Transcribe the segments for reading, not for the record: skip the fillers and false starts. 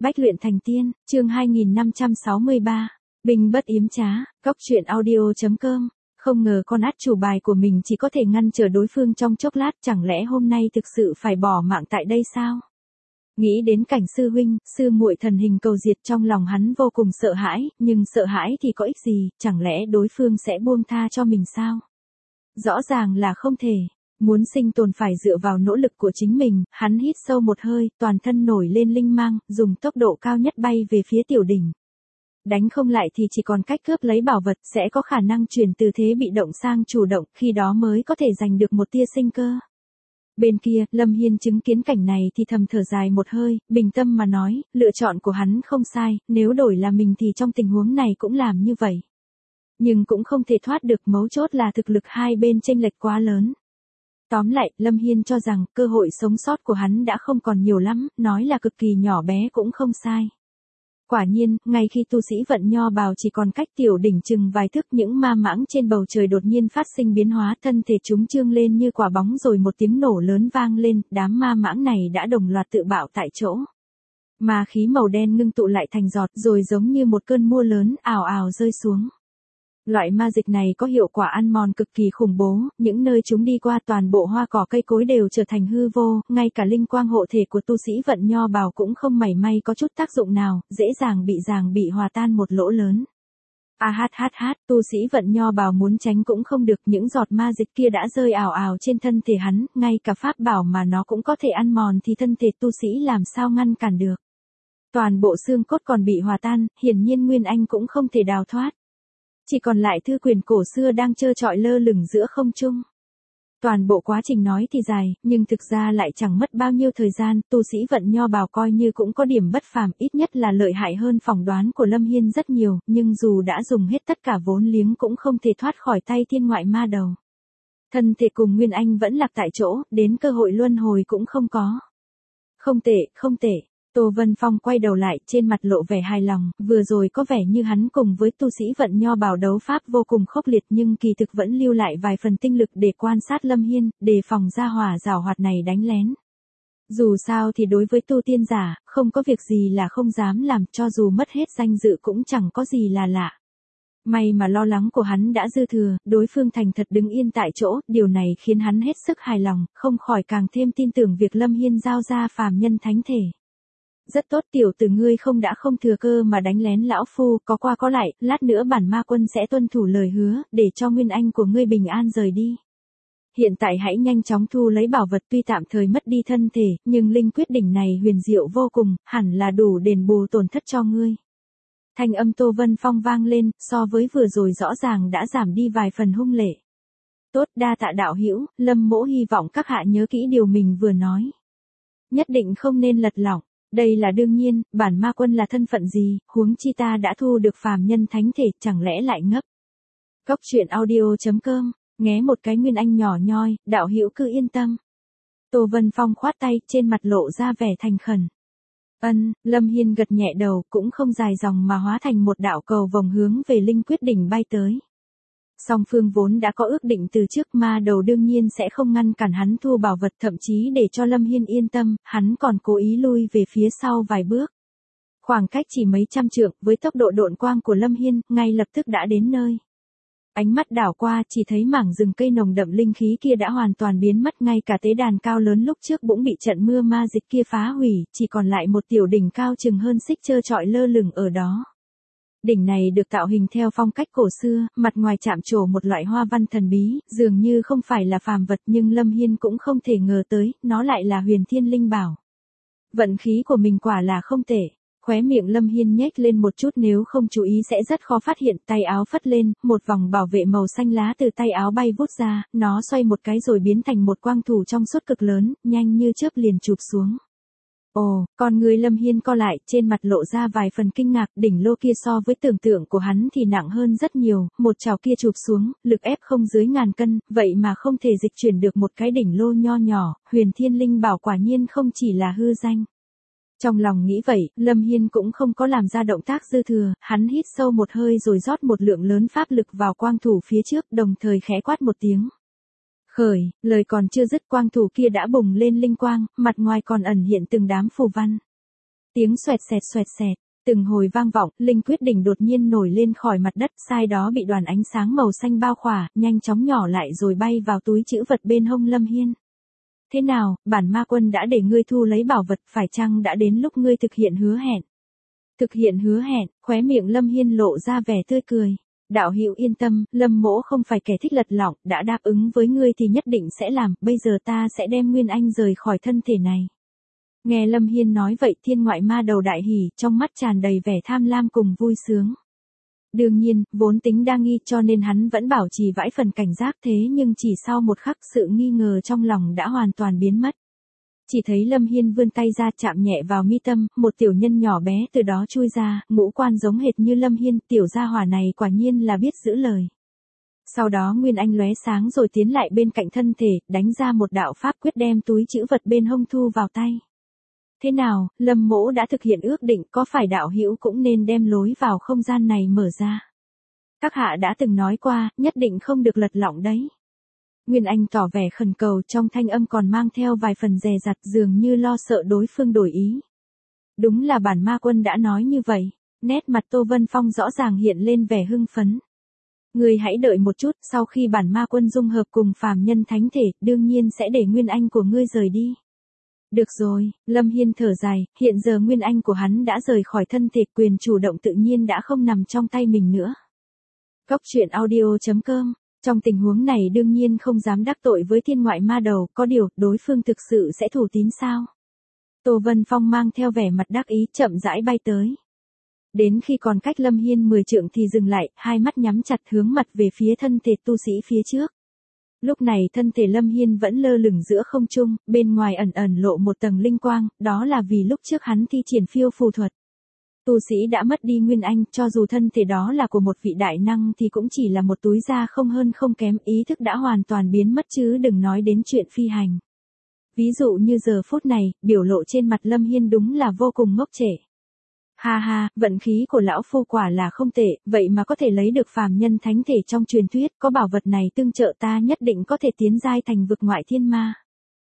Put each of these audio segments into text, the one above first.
Bách luyện thành tiên, chương 2563. Binh bất yếm trá, Cóc truyện audio.com. Không ngờ con át chủ bài của mình chỉ có thể ngăn trở đối phương trong chốc lát, chẳng lẽ hôm nay thực sự phải bỏ mạng tại đây sao? Nghĩ đến cảnh sư huynh, sư muội thần hình cầu diệt, trong lòng hắn vô cùng sợ hãi, nhưng sợ hãi thì có ích gì, chẳng lẽ đối phương sẽ buông tha cho mình sao? Rõ ràng là không thể. Muốn sinh tồn phải dựa vào nỗ lực của chính mình, hắn hít sâu một hơi, toàn thân nổi lên linh mang, dùng tốc độ cao nhất bay về phía tiểu đỉnh. Đánh không lại thì chỉ còn cách cướp lấy bảo vật, sẽ có khả năng chuyển từ thế bị động sang chủ động, khi đó mới có thể giành được một tia sinh cơ. Bên kia, Lâm Hiên chứng kiến cảnh này thì thầm thở dài một hơi, bình tâm mà nói, lựa chọn của hắn không sai, nếu đổi là mình thì trong tình huống này cũng làm như vậy. Nhưng cũng không thể thoát được, mấu chốt là thực lực hai bên chênh lệch quá lớn. Tóm lại, Lâm Hiên cho rằng, cơ hội sống sót của hắn đã không còn nhiều lắm, nói là cực kỳ nhỏ bé cũng không sai. Quả nhiên, ngay khi tu sĩ vận nho bào chỉ còn cách tiểu đỉnh chừng vài thước, những ma mãng trên bầu trời đột nhiên phát sinh biến hóa, thân thể chúng trương lên như quả bóng, rồi một tiếng nổ lớn vang lên, đám ma mãng này đã đồng loạt tự bạo tại chỗ. Ma khí màu đen ngưng tụ lại thành giọt, rồi giống như một cơn mưa lớn, ào ào rơi xuống. Loại ma dịch này có hiệu quả ăn mòn cực kỳ khủng bố, những nơi chúng đi qua toàn bộ hoa cỏ cây cối đều trở thành hư vô, ngay cả linh quang hộ thể của tu sĩ vận nho bào cũng không mảy may có chút tác dụng nào, dễ dàng bị hòa tan một lỗ lớn. Tu sĩ vận nho bào muốn tránh cũng không được, những giọt ma dịch kia đã rơi ào ào trên thân thể hắn, ngay cả pháp bảo mà nó cũng có thể ăn mòn thì thân thể tu sĩ làm sao ngăn cản được. Toàn bộ xương cốt còn bị hòa tan, hiển nhiên Nguyên Anh cũng không thể đào thoát. Chỉ còn lại thư quyền cổ xưa đang trơ trọi lơ lửng giữa không trung. Toàn bộ quá trình nói thì dài, nhưng thực ra lại chẳng mất bao nhiêu thời gian, tu sĩ vận nho bào coi như cũng có điểm bất phàm, ít nhất là lợi hại hơn phỏng đoán của Lâm Hiên rất nhiều, nhưng dù đã dùng hết tất cả vốn liếng cũng không thể thoát khỏi tay thiên ngoại ma đầu. Thân thể cùng Nguyên Anh vẫn lạc tại chỗ, đến cơ hội luân hồi cũng không có. Không tệ. Tô Vân Phong quay đầu lại, trên mặt lộ vẻ hài lòng, vừa rồi có vẻ như hắn cùng với tu sĩ vận nho bào đấu pháp vô cùng khốc liệt, nhưng kỳ thực vẫn lưu lại vài phần tinh lực để quan sát Lâm Hiên, đề phòng gia hỏa giảo hoạt này đánh lén. Dù sao thì đối với tu tiên giả, không có việc gì là không dám làm, cho dù mất hết danh dự cũng chẳng có gì là lạ. May mà lo lắng của hắn đã dư thừa, đối phương thành thật đứng yên tại chỗ, điều này khiến hắn hết sức hài lòng, không khỏi càng thêm tin tưởng việc Lâm Hiên giao ra phàm nhân thánh thể. Rất tốt, tiểu tử ngươi không thừa cơ mà đánh lén lão phu, có qua có lại, lát nữa bản ma quân sẽ tuân thủ lời hứa, để cho Nguyên Anh của ngươi bình an rời đi. Hiện tại hãy nhanh chóng thu lấy bảo vật, tuy tạm thời mất đi thân thể, nhưng linh quyết đỉnh này huyền diệu vô cùng, hẳn là đủ đền bù tổn thất cho ngươi. Thanh âm Tô Vân Phong vang lên, so với vừa rồi rõ ràng đã giảm đi vài phần hung lệ. Tốt, đa tạ đạo hữu, Lâm mỗ hy vọng các hạ nhớ kỹ điều mình vừa nói. Nhất định không nên lật lỏng. Đây là đương nhiên, bản ma quân là thân phận gì, huống chi ta đã thu được phàm nhân thánh thể, chẳng lẽ lại ngốc. Cóc truyện audio.com, nghe một cái Nguyên Anh nhỏ nhoi, đạo hữu cứ yên tâm. Tô Vân Phong khoát tay, trên mặt lộ ra vẻ thành khẩn. Lâm Hiên gật nhẹ đầu, cũng không dài dòng mà hóa thành một đạo cầu vòng hướng về linh quyết đỉnh bay tới. Song phương vốn đã có ước định từ trước, ma đầu đương nhiên sẽ không ngăn cản hắn thu bảo vật, thậm chí để cho Lâm Hiên yên tâm, hắn còn cố ý lui về phía sau vài bước. Khoảng cách chỉ mấy trăm trượng, với tốc độ độn quang của Lâm Hiên, ngay lập tức đã đến nơi. Ánh mắt đảo qua, chỉ thấy mảng rừng cây nồng đậm linh khí kia đã hoàn toàn biến mất, ngay cả tế đàn cao lớn lúc trước cũng bị trận mưa ma dịch kia phá hủy, chỉ còn lại một tiểu đỉnh cao chừng hơn xích trơ trọi lơ lửng ở đó. Đỉnh này được tạo hình theo phong cách cổ xưa, mặt ngoài chạm trổ một loại hoa văn thần bí, dường như không phải là phàm vật, nhưng Lâm Hiên cũng không thể ngờ tới, nó lại là huyền thiên linh bảo. Vận khí của mình quả là không tệ. Khóe miệng Lâm Hiên nhếch lên một chút, nếu không chú ý sẽ rất khó phát hiện, tay áo phất lên, một vòng bảo vệ màu xanh lá từ tay áo bay vút ra, nó xoay một cái rồi biến thành một quang thủ trong suốt cực lớn, nhanh như chớp liền chụp xuống. Ồ, con người Lâm Hiên co lại, trên mặt lộ ra vài phần kinh ngạc, đỉnh lô kia so với tưởng tượng của hắn thì nặng hơn rất nhiều, một chảo kia chụp xuống, lực ép không dưới 1000 cân, vậy mà không thể dịch chuyển được một cái đỉnh lô nho nhỏ, huyền thiên linh bảo quả nhiên không chỉ là hư danh. Trong lòng nghĩ vậy, Lâm Hiên cũng không có làm ra động tác dư thừa, hắn hít sâu một hơi rồi rót một lượng lớn pháp lực vào quang thủ phía trước, đồng thời khẽ quát một tiếng. Khởi, lời còn chưa dứt, quang thủ kia đã bùng lên linh quang, mặt ngoài còn ẩn hiện từng đám phù văn. Tiếng xoẹt xẹt, từng hồi vang vọng, linh quyết đỉnh đột nhiên nổi lên khỏi mặt đất, sai đó bị đoàn ánh sáng màu xanh bao khỏa, nhanh chóng nhỏ lại rồi bay vào túi trữ vật bên hông Lâm Hiên. Thế nào, bản ma quân đã để ngươi thu lấy bảo vật, phải chăng đã đến lúc ngươi thực hiện hứa hẹn? Thực hiện hứa hẹn, khóe miệng Lâm Hiên lộ ra vẻ tươi cười. Đạo hữu yên tâm, Lâm mỗ không phải kẻ thích lật lọng, đã đáp ứng với ngươi thì nhất định sẽ làm, bây giờ ta sẽ đem Nguyên Anh rời khỏi thân thể này. Nghe Lâm Hiên nói vậy, thiên ngoại ma đầu đại hỉ, trong mắt tràn đầy vẻ tham lam cùng vui sướng. Đương nhiên, vốn tính đa nghi cho nên hắn vẫn bảo trì vãi phần cảnh giác, thế nhưng chỉ sau một khắc sự nghi ngờ trong lòng đã hoàn toàn biến mất. Chỉ thấy Lâm Hiên vươn tay ra chạm nhẹ vào mi tâm, một tiểu nhân nhỏ bé từ đó chui ra, ngũ quan giống hệt như Lâm Hiên, tiểu gia hỏa này quả nhiên là biết giữ lời. Sau đó Nguyên Anh lóe sáng rồi tiến lại bên cạnh thân thể, đánh ra một đạo pháp quyết đem túi trữ vật bên hông thu vào tay. Thế nào, Lâm mỗ đã thực hiện ước định, có phải đạo hữu cũng nên đem lối vào không gian này mở ra? Các hạ đã từng nói qua, nhất định không được lật lọng đấy. Nguyên Anh tỏ vẻ khẩn cầu, trong thanh âm còn mang theo vài phần dè dặt, dường như lo sợ đối phương đổi ý. Đúng là bản ma quân đã nói như vậy. Nét mặt Tô Vân Phong rõ ràng hiện lên vẻ hưng phấn. Ngươi hãy đợi một chút, sau khi bản ma quân dung hợp cùng phàm nhân thánh thể, đương nhiên sẽ để Nguyên Anh của ngươi rời đi. Được rồi, Lâm Hiên thở dài, hiện giờ Nguyên Anh của hắn đã rời khỏi thân thể, quyền chủ động tự nhiên đã không nằm trong tay mình nữa. Cốc truyện audio.com. Trong tình huống này đương nhiên không dám đắc tội với thiên ngoại ma đầu, có điều, đối phương thực sự sẽ thủ tín sao? Tô Vân Phong mang theo vẻ mặt đắc ý, chậm rãi bay tới. Đến khi còn cách Lâm Hiên 10 trượng thì dừng lại, hai mắt nhắm chặt hướng mặt về phía thân thể tu sĩ phía trước. Lúc này thân thể Lâm Hiên vẫn lơ lửng giữa không trung, bên ngoài ẩn ẩn lộ một tầng linh quang, đó là vì lúc trước hắn thi triển phiêu phù thuật. Tu sĩ đã mất đi Nguyên Anh, cho dù thân thể đó là của một vị đại năng thì cũng chỉ là một túi da không hơn không kém, ý thức đã hoàn toàn biến mất chứ đừng nói đến chuyện phi hành. Ví dụ như giờ phút này, biểu lộ trên mặt Lâm Hiên đúng là vô cùng ngốc trệ. Ha ha, vận khí của lão phu quả là không tệ, vậy mà có thể lấy được phàm nhân thánh thể trong truyền thuyết, có bảo vật này tương trợ ta nhất định có thể tiến giai thành vực ngoại thiên ma.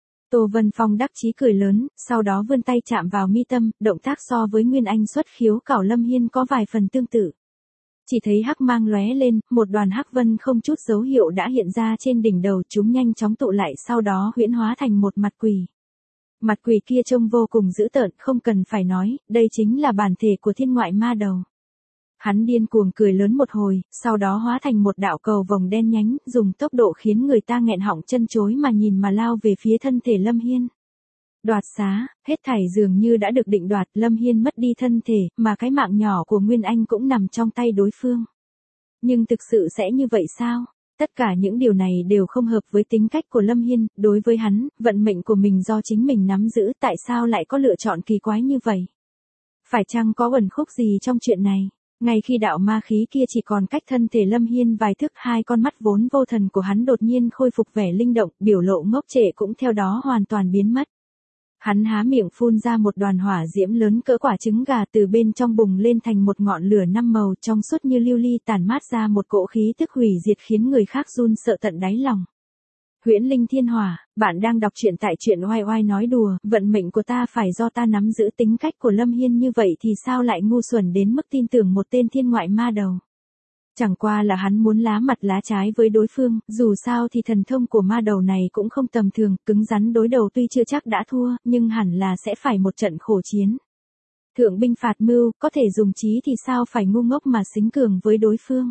Tô Vân Phong đắc chí cười lớn, sau đó vươn tay chạm vào mi tâm, động tác so với Nguyên Anh xuất khiếu cảo Lâm Hiên có vài phần tương tự. Chỉ thấy hắc mang lóe lên, một đoàn hắc vân không chút dấu hiệu đã hiện ra trên đỉnh đầu, chúng nhanh chóng tụ lại, sau đó huyễn hóa thành một mặt quỷ. Mặt quỷ kia trông vô cùng dữ tợn, không cần phải nói, đây chính là bản thể của thiên ngoại ma đầu. Hắn điên cuồng cười lớn một hồi, sau đó hóa thành một đạo cầu vồng đen nhánh, dùng tốc độ khiến người ta nghẹn họng chân chối mà nhìn mà lao về phía thân thể Lâm Hiên. Đoạt xá, hết thảy dường như đã được định đoạt, Lâm Hiên mất đi thân thể, mà cái mạng nhỏ của Nguyên Anh cũng nằm trong tay đối phương. Nhưng thực sự sẽ như vậy sao? Tất cả những điều này đều không hợp với tính cách của Lâm Hiên, đối với hắn, vận mệnh của mình do chính mình nắm giữ, tại sao lại có lựa chọn kỳ quái như vậy? Phải chăng có uẩn khúc gì trong chuyện này? Ngay khi đạo ma khí kia chỉ còn cách thân thể Lâm Hiên vài thước, hai con mắt vốn vô thần của hắn đột nhiên khôi phục vẻ linh động, biểu lộ ngốc trệ cũng theo đó hoàn toàn biến mất. Hắn há miệng phun ra một đoàn hỏa diễm lớn cỡ quả trứng gà, từ bên trong bùng lên thành một ngọn lửa năm màu trong suốt như lưu ly, tản mát ra một cỗ khí tức hủy diệt khiến người khác run sợ tận đáy lòng. Huyễn Linh Thiên Hỏa, bạn đang đọc truyện tại truyện oai oai nói đùa, vận mệnh của ta phải do ta nắm giữ, tính cách của Lâm Hiên như vậy thì sao lại ngu xuẩn đến mức tin tưởng một tên thiên ngoại ma đầu. Chẳng qua là hắn muốn lá mặt lá trái với đối phương, dù sao thì thần thông của ma đầu này cũng không tầm thường, cứng rắn đối đầu tuy chưa chắc đã thua, nhưng hẳn là sẽ phải một trận khổ chiến. Thượng binh phạt mưu, có thể dùng trí thì sao phải ngu ngốc mà xính cường với đối phương.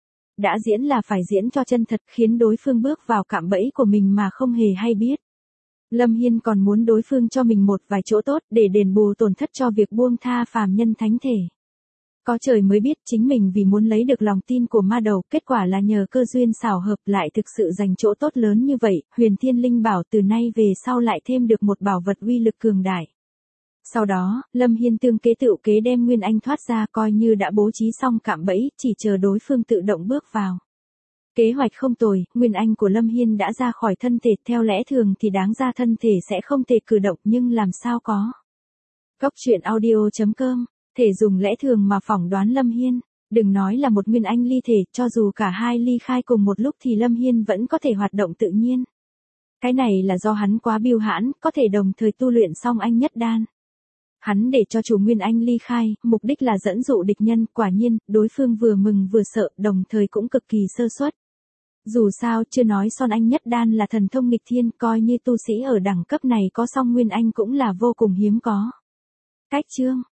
Đã diễn là phải diễn cho chân thật, khiến đối phương bước vào cạm bẫy của mình mà không hề hay biết. Lâm Hiên còn muốn đối phương cho mình một vài chỗ tốt để đền bù tổn thất cho việc buông tha phàm nhân thánh thể. Có trời mới biết chính mình vì muốn lấy được lòng tin của ma đầu, kết quả là nhờ cơ duyên xảo hợp lại thực sự giành chỗ tốt lớn như vậy, Huyền Thiên Linh Bảo từ nay về sau lại thêm được một bảo vật uy lực cường đại. Sau đó, Lâm Hiên tương kế tựu kế đem Nguyên Anh thoát ra, coi như đã bố trí xong cạm bẫy, chỉ chờ đối phương tự động bước vào. Kế hoạch không tồi, Nguyên Anh của Lâm Hiên đã ra khỏi thân thể, theo lẽ thường thì đáng ra thân thể sẽ không thể cử động, nhưng làm sao có. Cốc truyện audio.com, thể dùng lẽ thường mà phỏng đoán Lâm Hiên, đừng nói là một Nguyên Anh ly thể, cho dù cả hai ly khai cùng một lúc thì Lâm Hiên vẫn có thể hoạt động tự nhiên. Cái này là do hắn quá biêu hãn, có thể đồng thời tu luyện song anh nhất đan. Hắn để cho chủ Nguyên Anh ly khai, mục đích là dẫn dụ địch nhân, quả nhiên, đối phương vừa mừng vừa sợ, đồng thời cũng cực kỳ sơ suất. Dù sao, chưa nói Son Anh nhất đan là thần thông nghịch thiên, coi như tu sĩ ở đẳng cấp này có song Nguyên Anh cũng là vô cùng hiếm có. Cách chương